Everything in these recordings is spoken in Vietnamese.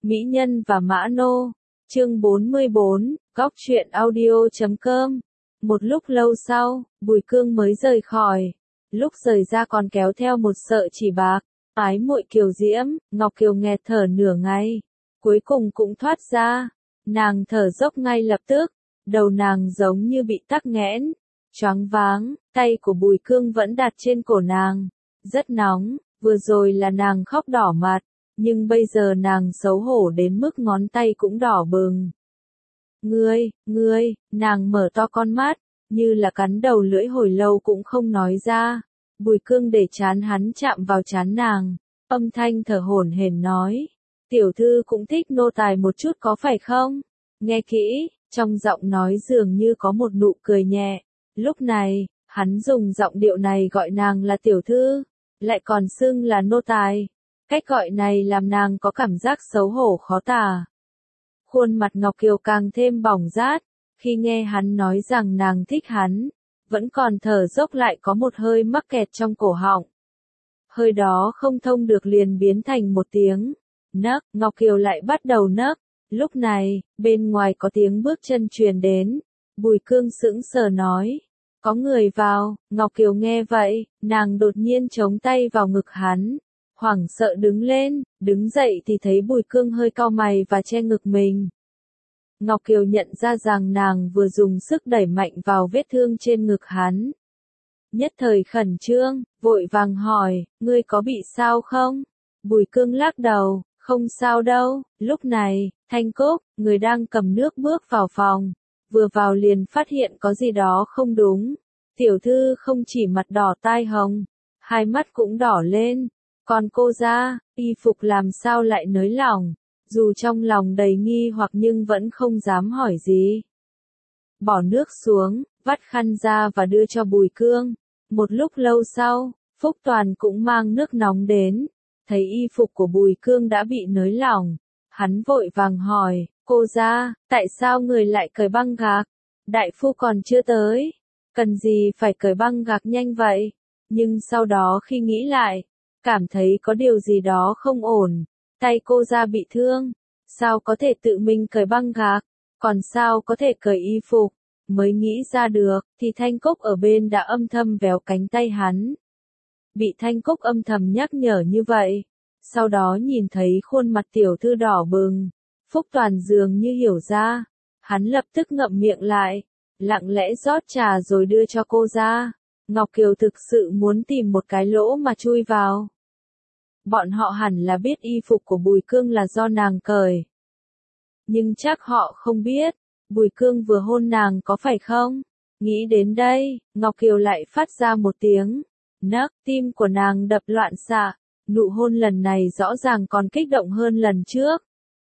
Mỹ Nhân và Mã Nô. Chương 44, Góc truyện audio.com. Một lúc lâu sau, Bùi Cương mới rời khỏi. Lúc rời ra còn kéo theo một sợi chỉ bạc. Ái muội kiều diễm, Ngọc Kiều nghẹt thở nửa ngày. Cuối cùng cũng thoát ra. Nàng thở dốc ngay lập tức. Đầu nàng giống như bị tắc nghẽn. Choáng váng, tay của Bùi Cương vẫn đặt trên cổ nàng. Rất nóng, vừa rồi là nàng khóc đỏ mặt. Nhưng bây giờ nàng xấu hổ đến mức ngón tay cũng đỏ bừng. Ngươi, nàng mở to con mắt, như là cắn đầu lưỡi hồi lâu cũng không nói ra. Bùi Cương để trán hắn chạm vào trán nàng, âm thanh thở hổn hển nói. Tiểu thư cũng thích nô tài một chút có phải không? Nghe kỹ, trong giọng nói dường như có một nụ cười nhẹ. Lúc này, hắn dùng giọng điệu này gọi nàng là tiểu thư, lại còn xưng là nô tài. Cách gọi này làm nàng có cảm giác xấu hổ khó tả. Khuôn mặt Ngọc Kiều càng thêm bỏng rát, khi nghe hắn nói rằng nàng thích hắn, vẫn còn thở dốc lại có một hơi mắc kẹt trong cổ họng. Hơi đó không thông được liền biến thành một tiếng nấc, Ngọc Kiều lại bắt đầu nấc. Lúc này, bên ngoài có tiếng bước chân truyền đến, Bùi Cương sững sờ nói, có người vào. Ngọc Kiều nghe vậy, nàng đột nhiên chống tay vào ngực hắn. Hoảng sợ đứng dậy thì thấy Bùi Cương hơi cau mày và che ngực mình. Ngọc Kiều nhận ra rằng nàng vừa dùng sức đẩy mạnh vào vết thương trên ngực hắn. Nhất thời khẩn trương, vội vàng hỏi, ngươi có bị sao không? Bùi Cương lắc đầu, không sao đâu. Lúc này, Thanh Cúc, người đang cầm nước bước vào phòng, vừa vào liền phát hiện có gì đó không đúng. Tiểu thư không chỉ mặt đỏ tai hồng, hai mắt cũng đỏ lên. Còn cô ra, y phục làm sao lại nới lỏng, dù trong lòng đầy nghi hoặc nhưng vẫn không dám hỏi gì. Bỏ nước xuống, vắt khăn ra và đưa cho Bùi Cương. Một lúc lâu sau, Phúc Toàn cũng mang nước nóng đến, thấy y phục của Bùi Cương đã bị nới lỏng. Hắn vội vàng hỏi, cô ra, tại sao người lại cởi băng gạc? Đại phu còn chưa tới, cần gì phải cởi băng gạc nhanh vậy? Nhưng sau đó khi nghĩ lại, cảm thấy có điều gì đó không ổn. Tay cô ra bị thương, sao có thể tự mình cởi băng gạc, còn sao có thể cởi y phục? Mới nghĩ ra được, thì Thanh Cúc ở bên đã âm thầm véo cánh tay hắn. Bị Thanh Cúc âm thầm nhắc nhở như vậy, sau đó nhìn thấy khuôn mặt tiểu thư đỏ bừng, Phúc Toàn dường như hiểu ra, hắn lập tức ngậm miệng lại, lặng lẽ rót trà rồi đưa cho cô ra. Ngọc Kiều thực sự muốn tìm một cái lỗ mà chui vào. Bọn họ hẳn là biết y phục của Bùi Cương là do nàng cởi. Nhưng chắc họ không biết, Bùi Cương vừa hôn nàng có phải không? Nghĩ đến đây, Ngọc Kiều lại phát ra một tiếng nấc, tim của nàng đập loạn xạ, nụ hôn lần này rõ ràng còn kích động hơn lần trước.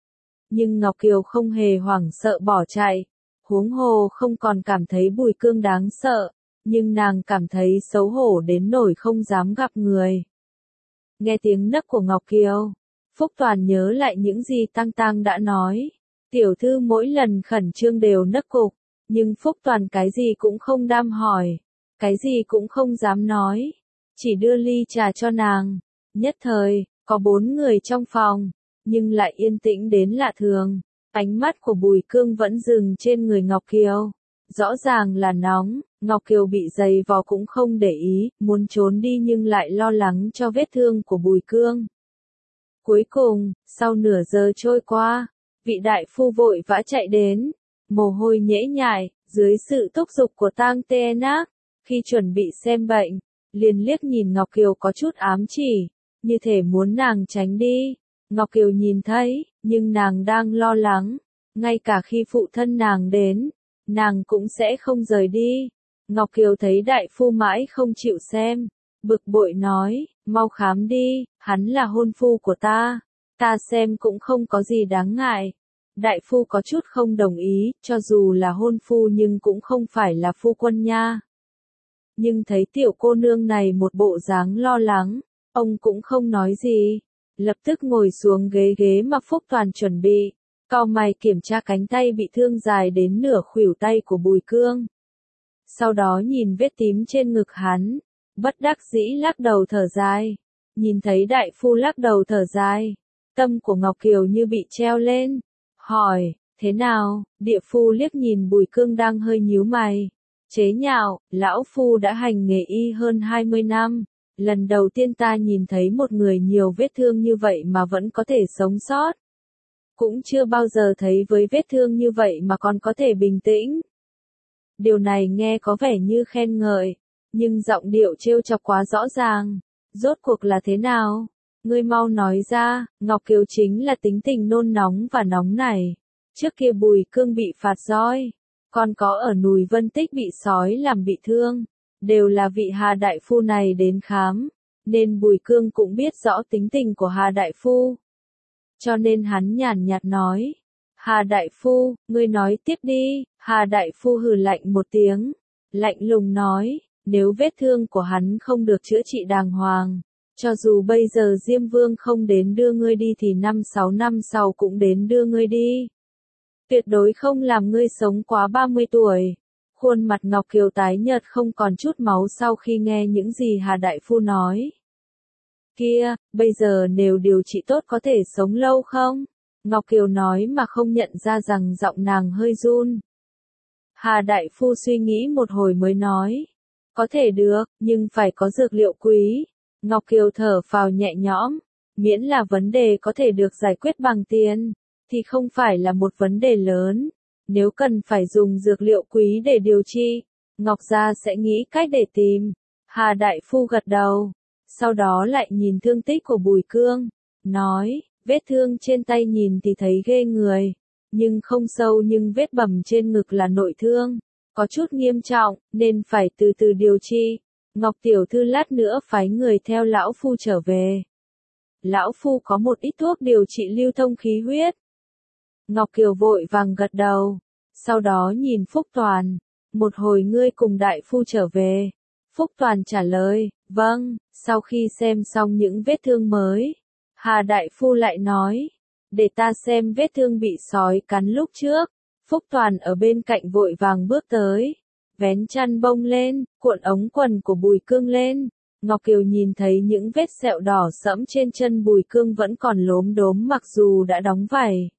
Nhưng Ngọc Kiều không hề hoảng sợ bỏ chạy, huống hồ không còn cảm thấy Bùi Cương đáng sợ, nhưng nàng cảm thấy xấu hổ đến nỗi không dám gặp người. Nghe tiếng nấc của Ngọc Kiều, Phúc Toàn nhớ lại những gì Tăng Tăng đã nói. Tiểu thư mỗi lần khẩn trương đều nấc cục, nhưng Phúc Toàn cái gì cũng không đam hỏi, cái gì cũng không dám nói, chỉ đưa ly trà cho nàng. Nhất thời, có 4 người trong phòng, nhưng lại yên tĩnh đến lạ thường. Ánh mắt của Bùi Cương vẫn dừng trên người Ngọc Kiều. Rõ ràng là nóng, Ngọc Kiều bị giày vò cũng không để ý, muốn trốn đi nhưng lại lo lắng cho vết thương của Bùi Cương. Cuối cùng, sau nửa giờ trôi qua, vị đại phu vội vã chạy đến, mồ hôi nhễ nhại, dưới sự thúc giục của Tang Tê Nác, khi chuẩn bị xem bệnh, liền liếc nhìn Ngọc Kiều có chút ám chỉ, như thể muốn nàng tránh đi. Ngọc Kiều nhìn thấy, nhưng nàng đang lo lắng, ngay cả khi phụ thân nàng đến, nàng cũng sẽ không rời đi. Ngọc Kiều thấy đại phu mãi không chịu xem, bực bội nói, mau khám đi, hắn là hôn phu của ta xem cũng không có gì đáng ngại. Đại phu có chút không đồng ý, cho dù là hôn phu nhưng cũng không phải là phu quân nha. Nhưng thấy tiểu cô nương này một bộ dáng lo lắng, ông cũng không nói gì, lập tức ngồi xuống ghế mà Phúc Toàn chuẩn bị, cau mày kiểm tra cánh tay bị thương dài đến nửa khuỷu tay của Bùi Cương. Sau đó nhìn vết tím trên ngực hắn, bất đắc dĩ lắc đầu thở dài. Nhìn thấy đại phu lắc đầu thở dài, tâm của Ngọc Kiều như bị treo lên. Hỏi, thế nào? Địa phu liếc nhìn Bùi Cương đang hơi nhíu mày. Chế nhạo, lão phu đã hành nghề y hơn 20 năm. Lần đầu tiên ta nhìn thấy một người nhiều vết thương như vậy mà vẫn có thể sống sót. Cũng chưa bao giờ thấy với vết thương như vậy mà còn có thể bình tĩnh. Điều này nghe có vẻ như khen ngợi, nhưng giọng điệu trêu chọc quá rõ ràng. Rốt cuộc là thế nào? Ngươi mau nói ra. Ngọc Kiều chính là tính tình nôn nóng và nóng nảy. Trước kia Bùi Cương bị phạt roi, còn có ở Núi Vân Tích bị sói làm bị thương, đều là vị Hà đại phu này đến khám, nên Bùi Cương cũng biết rõ tính tình của Hà đại phu. Cho nên hắn nhàn nhạt nói, Hà đại phu, ngươi nói tiếp đi. Hà đại phu hừ lạnh một tiếng, lạnh lùng nói, nếu vết thương của hắn không được chữa trị đàng hoàng, cho dù bây giờ Diêm Vương không đến đưa ngươi đi thì 5-6 năm sau cũng đến đưa ngươi đi. Tuyệt đối không làm ngươi sống quá 30 tuổi. Khuôn mặt Ngọc Kiều tái nhợt không còn chút máu sau khi nghe những gì Hà đại phu nói. Kia, bây giờ nếu điều trị tốt có thể sống lâu không? Ngọc Kiều nói mà không nhận ra rằng giọng nàng hơi run. Hà đại phu suy nghĩ một hồi mới nói, có thể được, nhưng phải có dược liệu quý. Ngọc Kiều thở phào nhẹ nhõm, miễn là vấn đề có thể được giải quyết bằng tiền, thì không phải là một vấn đề lớn. Nếu cần phải dùng dược liệu quý để điều trị, Ngọc gia sẽ nghĩ cách để tìm. Hà đại phu gật đầu, sau đó lại nhìn thương tích của Bùi Cương, nói, vết thương trên tay nhìn thì thấy ghê người, nhưng không sâu, nhưng vết bầm trên ngực là nội thương, có chút nghiêm trọng, nên phải từ từ điều trị. Ngọc tiểu thư lát nữa phái người theo lão phu trở về. Lão phu có một ít thuốc điều trị lưu thông khí huyết. Ngọc Kiều vội vàng gật đầu, sau đó nhìn Phúc Toàn, một hồi ngươi cùng đại phu trở về. Phúc Toàn trả lời, vâng. Sau khi xem xong những vết thương mới, Hà đại phu lại nói, để ta xem vết thương bị sói cắn lúc trước. Phúc Toàn ở bên cạnh vội vàng bước tới, vén chăn bông lên, cuộn ống quần của Bùi Cương lên. Ngọc Kiều nhìn thấy những vết sẹo đỏ sẫm trên chân Bùi Cương vẫn còn lốm đốm mặc dù đã đóng vảy.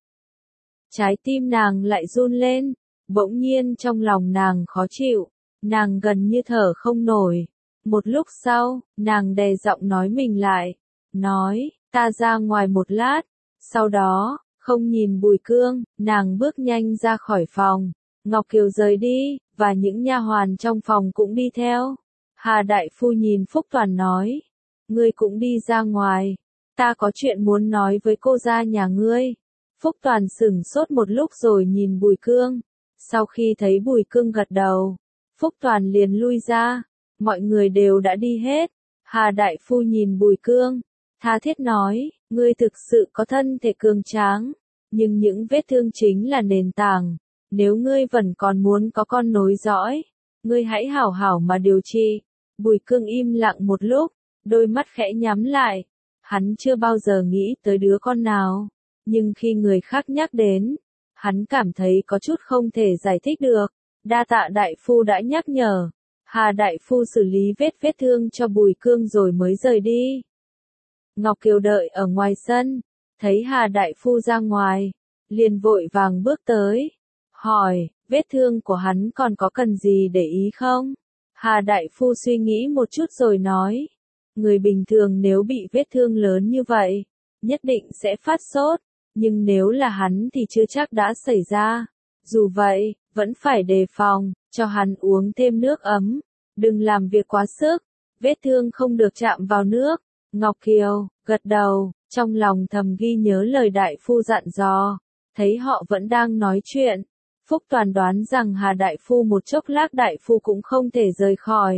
Trái tim nàng lại run lên, bỗng nhiên trong lòng nàng khó chịu, nàng gần như thở không nổi. Một lúc sau, nàng đè giọng nói mình lại, nói, ta ra ngoài một lát. Sau đó, không nhìn Bùi Cương, nàng bước nhanh ra khỏi phòng. Ngọc Kiều rời đi, và những nha hoàn trong phòng cũng đi theo. Hà đại phu nhìn Phúc Toàn nói, ngươi cũng đi ra ngoài, ta có chuyện muốn nói với cô gia nhà ngươi. Phúc Toàn sửng sốt một lúc rồi nhìn Bùi Cương. Sau khi thấy Bùi Cương gật đầu, Phúc Toàn liền lui ra. Mọi người đều đã đi hết. Hà đại phu nhìn Bùi Cương, tha thiết nói, ngươi thực sự có thân thể cường tráng, nhưng những vết thương chính là nền tảng. Nếu ngươi vẫn còn muốn có con nối dõi, ngươi hãy hảo hảo mà điều trị. Bùi Cương im lặng một lúc, đôi mắt khẽ nhắm lại. Hắn chưa bao giờ nghĩ tới đứa con nào, nhưng khi người khác nhắc đến, hắn cảm thấy có chút không thể giải thích được. Đa tạ đại phu đã nhắc nhở. Hà đại phu xử lý vết thương cho Bùi Cương rồi mới rời đi. Ngọc Kiều đợi ở ngoài sân, thấy Hà đại phu ra ngoài, liền vội vàng bước tới, hỏi, vết thương của hắn còn có cần gì để ý không? Hà đại phu suy nghĩ một chút rồi nói, người bình thường nếu bị vết thương lớn như vậy, nhất định sẽ phát sốt, nhưng nếu là hắn thì chưa chắc đã xảy ra. Dù vậy, vẫn phải đề phòng, cho hắn uống thêm nước ấm, đừng làm việc quá sức, vết thương không được chạm vào nước. Ngọc Kiều gật đầu, trong lòng thầm ghi nhớ lời đại phu dặn dò. Thấy họ vẫn đang nói chuyện, Phúc Toàn đoán rằng Hà đại phu một chốc lát đại phu cũng không thể rời khỏi.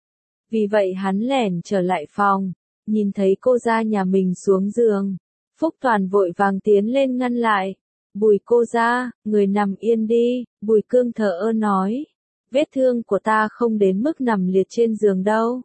Vì vậy hắn lẻn trở lại phòng, nhìn thấy cô gia nhà mình xuống giường. Phúc Toàn vội vàng tiến lên ngăn lại. Bùi cô gia, người nằm yên đi. Bùi Cương thở ơ nói, vết thương của ta không đến mức nằm liệt trên giường đâu.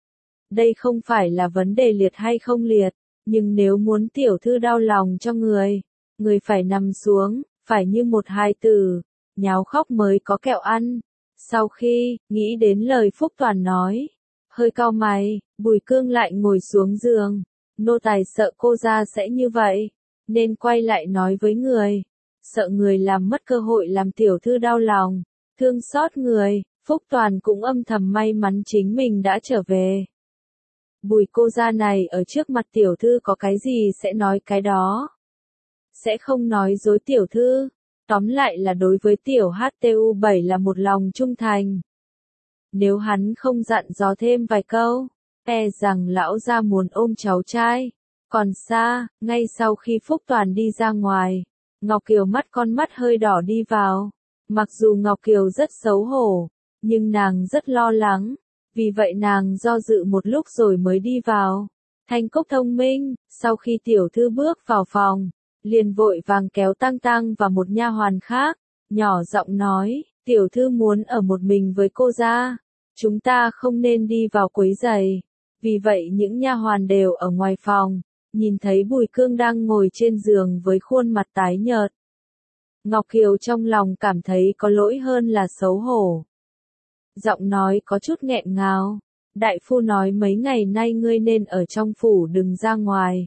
Đây không phải là vấn đề liệt hay không liệt, nhưng nếu muốn tiểu thư đau lòng cho người phải nằm xuống, phải như một hài tử, nháo khóc mới có kẹo ăn. Sau khi nghĩ đến lời Phúc Toàn nói, hơi cau mày, Bùi Cương lại ngồi xuống giường. Nô tài sợ cô gia sẽ như vậy, nên quay lại nói với người. Sợ người làm mất cơ hội làm tiểu thư đau lòng, thương xót người, Phúc Toàn cũng âm thầm may mắn chính mình đã trở về. Bùi cô gia này ở trước mặt tiểu thư có cái gì sẽ nói cái đó. Sẽ không nói dối tiểu thư. Tóm lại là đối với tiểu HTU7 là một lòng trung thành. Nếu hắn không dặn dò thêm vài câu, e rằng lão gia muốn ôm cháu trai. Còn xa, ngay sau khi Phúc Toàn đi ra ngoài, Ngọc Kiều con mắt hơi đỏ đi vào. Mặc dù Ngọc Kiều rất xấu hổ, nhưng nàng rất lo lắng. Vì vậy nàng do dự một lúc rồi mới đi vào. Thanh Cúc thông minh, sau khi tiểu thư bước vào phòng, liền vội vàng kéo Tăng Tăng và một nha hoàn khác, nhỏ giọng nói, tiểu thư muốn ở một mình với cô gia, chúng ta không nên đi vào quấy rầy. Vì vậy những nha hoàn đều ở ngoài phòng, nhìn thấy Bùi Cương đang ngồi trên giường với khuôn mặt tái nhợt. Ngọc Kiều trong lòng cảm thấy có lỗi hơn là xấu hổ. Giọng nói có chút nghẹn ngào, đại phu nói mấy ngày nay ngươi nên ở trong phủ đừng ra ngoài.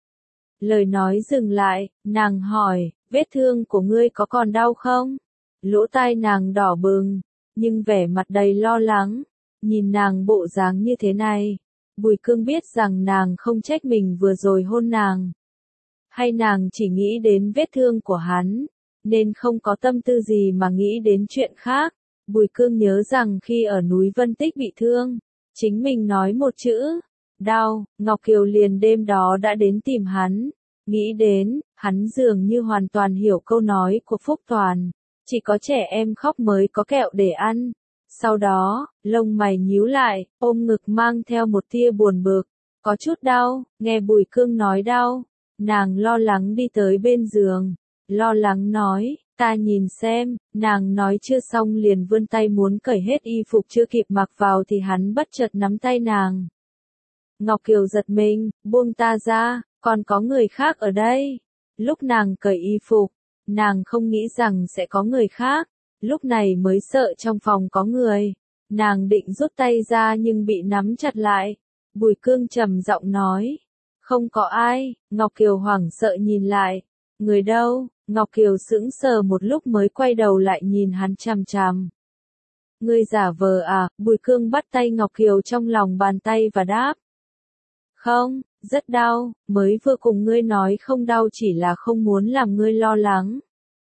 Lời nói dừng lại, nàng hỏi, vết thương của ngươi có còn đau không? Lỗ tai nàng đỏ bừng, nhưng vẻ mặt đầy lo lắng, nhìn nàng bộ dáng như thế này. Bùi Cương biết rằng nàng không trách mình vừa rồi hôn nàng. Hay nàng chỉ nghĩ đến vết thương của hắn, nên không có tâm tư gì mà nghĩ đến chuyện khác. Bùi Cương nhớ rằng khi ở núi Vân Tích bị thương, chính mình nói một chữ, đau, Ngọc Kiều liền đêm đó đã đến tìm hắn. Nghĩ đến, hắn dường như hoàn toàn hiểu câu nói của Phúc Toàn, chỉ có trẻ em khóc mới có kẹo để ăn. Sau đó, lông mày nhíu lại, ôm ngực mang theo một tia buồn bực, có chút đau, nghe Bùi Cương nói đau, nàng lo lắng đi tới bên giường, lo lắng nói, ta nhìn xem, nàng nói chưa xong liền vươn tay muốn cởi hết y phục chưa kịp mặc vào thì hắn bất chợt nắm tay nàng. Ngọc Kiều giật mình, buông ta ra, còn có người khác ở đây. Lúc nàng cởi y phục, nàng không nghĩ rằng sẽ có người khác, lúc này mới sợ trong phòng có người. Nàng định rút tay ra nhưng bị nắm chặt lại. Bùi Cương trầm giọng nói, không có ai. Ngọc Kiều hoảng sợ nhìn lại, người đâu? Ngọc Kiều sững sờ một lúc mới quay đầu lại nhìn hắn chằm chằm. Ngươi giả vờ à? Bùi Cương bắt tay Ngọc Kiều trong lòng bàn tay và đáp. Không, rất đau, mới vừa cùng ngươi nói không đau chỉ là không muốn làm ngươi lo lắng.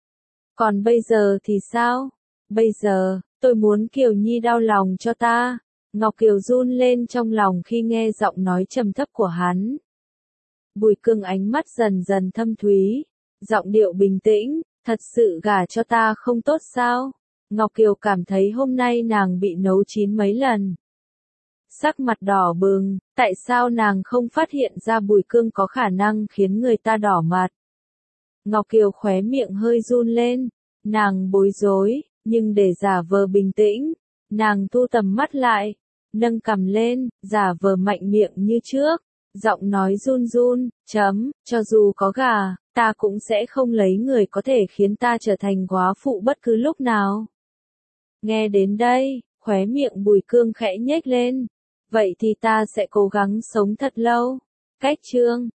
Còn bây giờ thì sao? Bây giờ, tôi muốn Kiều Nhi đau lòng cho ta. Ngọc Kiều run lên trong lòng khi nghe giọng nói trầm thấp của hắn. Bùi Cương ánh mắt dần dần thâm thúy, giọng điệu bình tĩnh, thật sự gả cho ta không tốt sao? Ngọc Kiều cảm thấy hôm nay nàng bị nấu chín mấy lần. Sắc mặt đỏ bừng, tại sao nàng không phát hiện ra Bùi Cương có khả năng khiến người ta đỏ mặt? Ngọc Kiều khóe miệng hơi run lên, nàng bối rối, nhưng để giả vờ bình tĩnh, nàng thu tầm mắt lại, nâng cằm lên, giả vờ mạnh miệng như trước, giọng nói run run, cho dù có gà, ta cũng sẽ không lấy người có thể khiến ta trở thành góa phụ bất cứ lúc nào. Nghe đến đây, khóe miệng Bùi Cương khẽ nhếch lên. Vậy thì ta sẽ cố gắng sống thật lâu. Cách chương